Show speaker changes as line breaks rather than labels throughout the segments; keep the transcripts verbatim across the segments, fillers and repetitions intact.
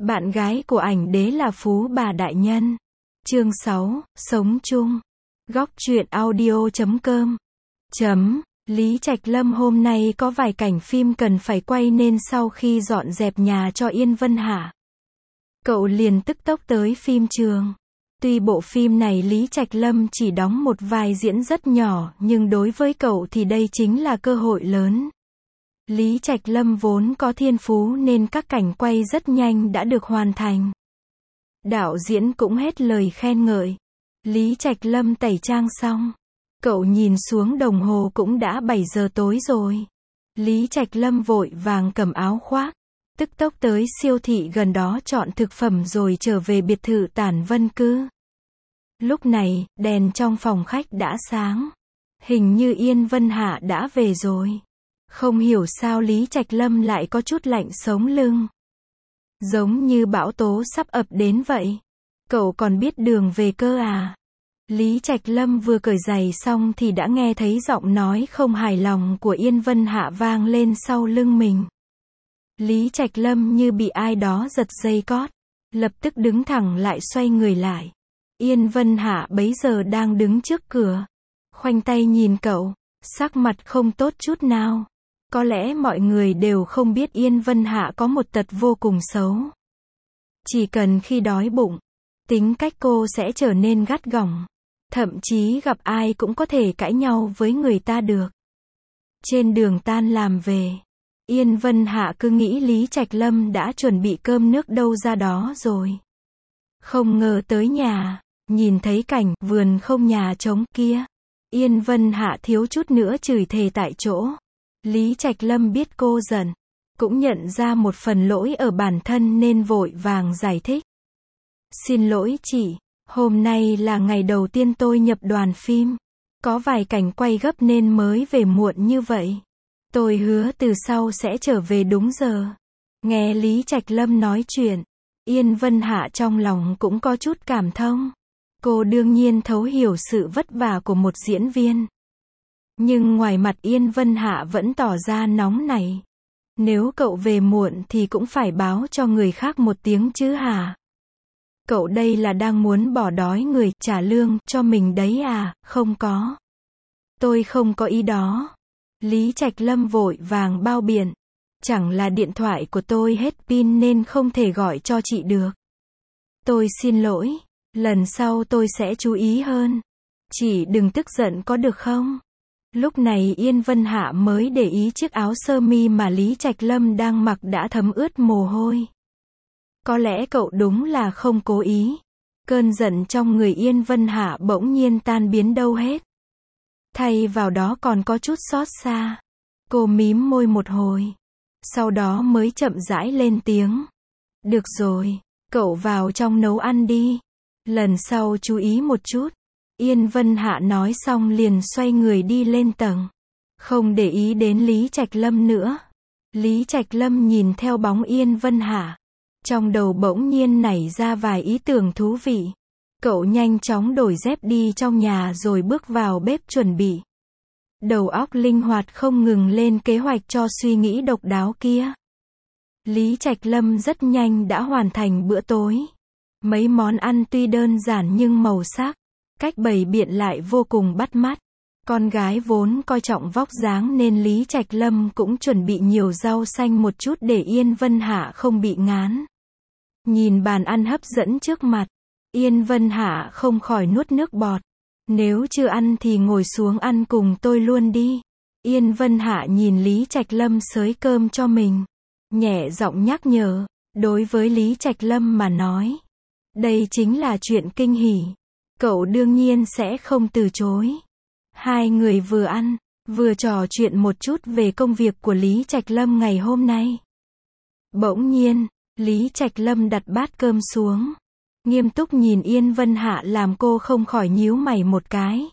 Bạn gái của ảnh đế là phú bà đại nhân. Chương sáu, sống chung. Góc truyện audio chấm com. Chấm. Lý Trạch Lâm hôm nay có vài cảnh phim cần phải quay nên sau khi dọn dẹp nhà cho Yên Vân Hạ, cậu liền tức tốc tới phim trường. Tuy bộ phim này Lý Trạch Lâm chỉ đóng một vai diễn rất nhỏ, nhưng đối với cậu thì đây chính là cơ hội lớn. Lý Trạch Lâm vốn có thiên phú nên các cảnh quay rất nhanh đã được hoàn thành. Đạo diễn cũng hết lời khen ngợi. Lý Trạch Lâm tẩy trang xong, cậu nhìn xuống đồng hồ cũng đã bảy giờ tối rồi. Lý Trạch Lâm vội vàng cầm áo khoác, tức tốc tới siêu thị gần đó chọn thực phẩm rồi trở về biệt thự Tản Vân Cư. Lúc này, đèn trong phòng khách đã sáng. Hình như Yên Vân Hạ đã về rồi. Không hiểu sao Lý Trạch Lâm lại có chút lạnh sống lưng. Giống như bão tố sắp ập đến vậy. Cậu còn biết đường về cơ à? Lý Trạch Lâm vừa cởi giày xong thì đã nghe thấy giọng nói không hài lòng của Yên Vân Hạ vang lên sau lưng mình. Lý Trạch Lâm như bị ai đó giật dây cót, lập tức đứng thẳng lại xoay người lại. Yên Vân Hạ bấy giờ đang đứng trước cửa, khoanh tay nhìn cậu, sắc mặt không tốt chút nào. Có lẽ mọi người đều không biết Yên Vân Hạ có một tật vô cùng xấu. Chỉ cần khi đói bụng, tính cách cô sẽ trở nên gắt gỏng. Thậm chí gặp ai cũng có thể cãi nhau với người ta được. Trên đường tan làm về, Yên Vân Hạ cứ nghĩ Lý Trạch Lâm đã chuẩn bị cơm nước đâu ra đó rồi. Không ngờ tới nhà, nhìn thấy cảnh vườn không nhà trống kia, Yên Vân Hạ thiếu chút nữa chửi thề tại chỗ. Lý Trạch Lâm biết cô giận, cũng nhận ra một phần lỗi ở bản thân nên vội vàng giải thích. Xin lỗi chị, hôm nay là ngày đầu tiên tôi nhập đoàn phim. Có vài cảnh quay gấp nên mới về muộn như vậy. Tôi hứa từ sau sẽ trở về đúng giờ. Nghe Lý Trạch Lâm nói chuyện, Yên Vân Hạ trong lòng cũng có chút cảm thông. Cô đương nhiên thấu hiểu sự vất vả của một diễn viên. Nhưng ngoài mặt Yên Vân Hạ vẫn tỏ ra nóng nảy. Nếu cậu về muộn thì cũng phải báo cho người khác một tiếng chứ hả? Cậu đây là đang muốn bỏ đói người, trả lương cho mình đấy à? Không có. Tôi không có ý đó. Lý Trạch Lâm vội vàng bao biện. Chẳng là điện thoại của tôi hết pin nên không thể gọi cho chị được. Tôi xin lỗi. Lần sau tôi sẽ chú ý hơn. Chị đừng tức giận có được không? Lúc này Yên Vân Hạ mới để ý chiếc áo sơ mi mà Lý Trạch Lâm đang mặc đã thấm ướt mồ hôi. Có lẽ cậu đúng là không cố ý. Cơn giận trong người Yên Vân Hạ bỗng nhiên tan biến đâu hết. Thay vào đó còn có chút xót xa. Cô mím môi một hồi, sau đó mới chậm rãi lên tiếng. Được rồi, cậu vào trong nấu ăn đi. Lần sau chú ý một chút. Yên Vân Hạ nói xong liền xoay người đi lên tầng. Không để ý đến Lý Trạch Lâm nữa. Lý Trạch Lâm nhìn theo bóng Yên Vân Hạ. Trong đầu bỗng nhiên nảy ra vài ý tưởng thú vị. Cậu nhanh chóng đổi dép đi trong nhà rồi bước vào bếp chuẩn bị. Đầu óc linh hoạt không ngừng lên kế hoạch cho suy nghĩ độc đáo kia. Lý Trạch Lâm rất nhanh đã hoàn thành bữa tối. Mấy món ăn tuy đơn giản nhưng màu sắc, cách bày biện lại vô cùng bắt mắt. Con gái vốn coi trọng vóc dáng nên Lý Trạch Lâm cũng chuẩn bị nhiều rau xanh một chút để Yên Vân Hạ không bị ngán. Nhìn bàn ăn hấp dẫn trước mặt, Yên Vân Hạ không khỏi nuốt nước bọt. Nếu chưa ăn thì ngồi xuống ăn cùng tôi luôn đi. Yên Vân Hạ nhìn Lý Trạch Lâm xới cơm cho mình, nhẹ giọng nhắc nhở. Đối với Lý Trạch Lâm mà nói, đây chính là chuyện kinh hỉ. Cậu đương nhiên sẽ không từ chối. Hai người vừa ăn, vừa trò chuyện một chút về công việc của Lý Trạch Lâm ngày hôm nay. Bỗng nhiên, Lý Trạch Lâm đặt bát cơm xuống, nghiêm túc nhìn Yên Vân Hạ làm cô không khỏi nhíu mày một cái.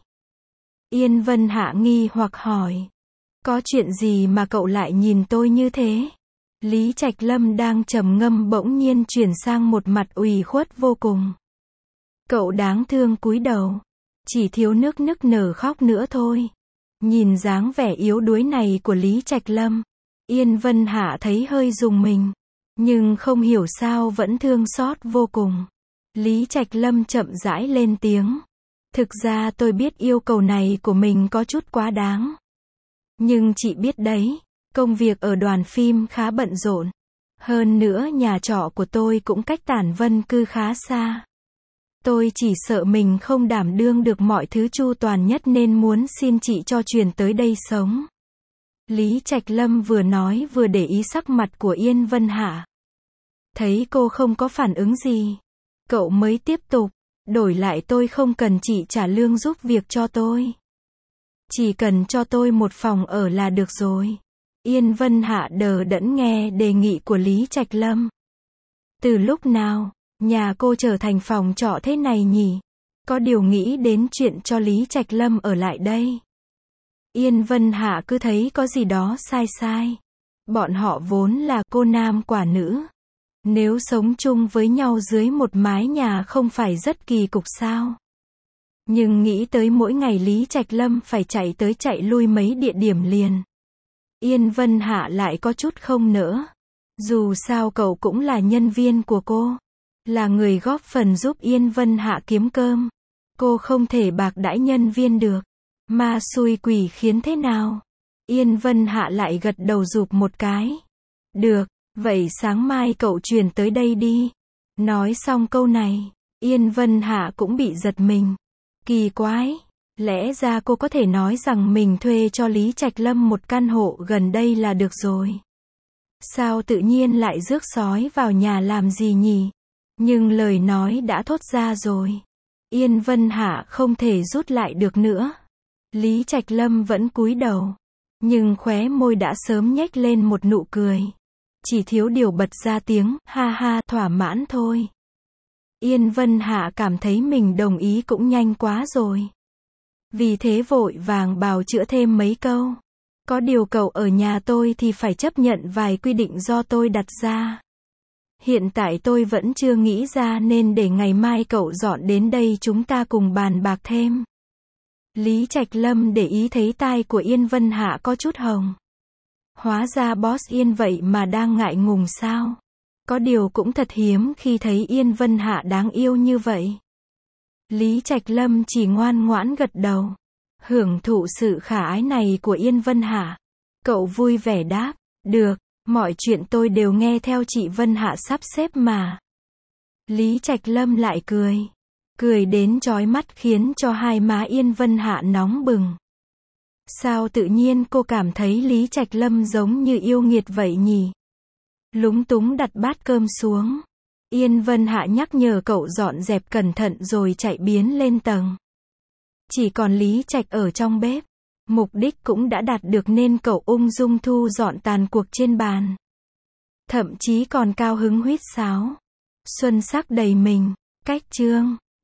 Yên Vân Hạ nghi hoặc hỏi. Có chuyện gì mà cậu lại nhìn tôi như thế? Lý Trạch Lâm đang trầm ngâm bỗng nhiên chuyển sang một mặt ủy khuất vô cùng. Cậu đáng thương cúi đầu, chỉ thiếu nước nức nở khóc nữa thôi. Nhìn dáng vẻ yếu đuối này của Lý Trạch Lâm, Yên Vân Hạ thấy hơi rùng mình. Nhưng không hiểu sao vẫn thương xót vô cùng. Lý Trạch Lâm chậm rãi lên tiếng. Thực ra tôi biết yêu cầu này của mình có chút quá đáng. Nhưng chị biết đấy, công việc ở đoàn phim khá bận rộn. Hơn nữa nhà trọ của tôi cũng cách Tản Vân Cư khá xa. Tôi chỉ sợ mình không đảm đương được mọi thứ chu toàn nhất nên muốn xin chị cho chuyển tới đây sống. Lý Trạch Lâm vừa nói vừa để ý sắc mặt của Yên Vân Hạ. Thấy cô không có phản ứng gì, cậu mới tiếp tục, đổi lại tôi không cần chị trả lương giúp việc cho tôi. Chỉ cần cho tôi một phòng ở là được rồi. Yên Vân Hạ đờ đẫn nghe đề nghị của Lý Trạch Lâm. Từ lúc nào, nhà cô trở thành phòng trọ thế này nhỉ? Có điều nghĩ đến chuyện cho Lý Trạch Lâm ở lại đây. Yên Vân Hạ cứ thấy có gì đó sai sai. Bọn họ vốn là cô nam quả nữ. Nếu sống chung với nhau dưới một mái nhà không phải rất kỳ cục sao? Nhưng nghĩ tới mỗi ngày Lý Trạch Lâm phải chạy tới chạy lui mấy địa điểm liền. Yên Vân Hạ lại có chút không nỡ. Dù sao cậu cũng là nhân viên của cô. Là người góp phần giúp Yên Vân Hạ kiếm cơm. Cô không thể bạc đãi nhân viên được. Ma xui quỷ khiến thế nào? Yên Vân Hạ lại gật đầu rụp một cái. Được, vậy sáng mai cậu chuyển tới đây đi. Nói xong câu này, Yên Vân Hạ cũng bị giật mình. Kỳ quái, lẽ ra cô có thể nói rằng mình thuê cho Lý Trạch Lâm một căn hộ gần đây là được rồi. Sao tự nhiên lại rước sói vào nhà làm gì nhỉ? Nhưng lời nói đã thốt ra rồi. Yên Vân Hạ không thể rút lại được nữa. Lý Trạch Lâm vẫn cúi đầu. Nhưng khóe môi đã sớm nhếch lên một nụ cười. Chỉ thiếu điều bật ra tiếng, ha ha, thỏa mãn thôi. Yên Vân Hạ cảm thấy mình đồng ý cũng nhanh quá rồi. Vì thế vội vàng bào chữa thêm mấy câu. Có điều cậu ở nhà tôi thì phải chấp nhận vài quy định do tôi đặt ra. Hiện tại tôi vẫn chưa nghĩ ra nên để ngày mai cậu dọn đến đây chúng ta cùng bàn bạc thêm. Lý Trạch Lâm để ý thấy tai của Yên Vân Hạ có chút hồng. Hóa ra boss Yên vậy mà đang ngại ngùng sao? Có điều cũng thật hiếm khi thấy Yên Vân Hạ đáng yêu như vậy. Lý Trạch Lâm chỉ ngoan ngoãn gật đầu. Hưởng thụ sự khả ái này của Yên Vân Hạ. Cậu vui vẻ đáp. Được, mọi chuyện tôi đều nghe theo chị Vân Hạ sắp xếp mà. Lý Trạch Lâm lại cười. Cười đến chói mắt khiến cho hai má Yên Vân Hạ nóng bừng. Sao tự nhiên cô cảm thấy Lý Trạch Lâm giống như yêu nghiệt vậy nhỉ? Lúng túng đặt bát cơm xuống. Yên Vân Hạ nhắc nhở cậu dọn dẹp cẩn thận rồi chạy biến lên tầng. Chỉ còn Lý Trạch ở trong bếp. Mục đích cũng đã đạt được nên cậu ung dung thu dọn tàn cuộc trên bàn. Thậm chí còn cao hứng huýt sáo. Xuân sắc đầy mình. Cách chương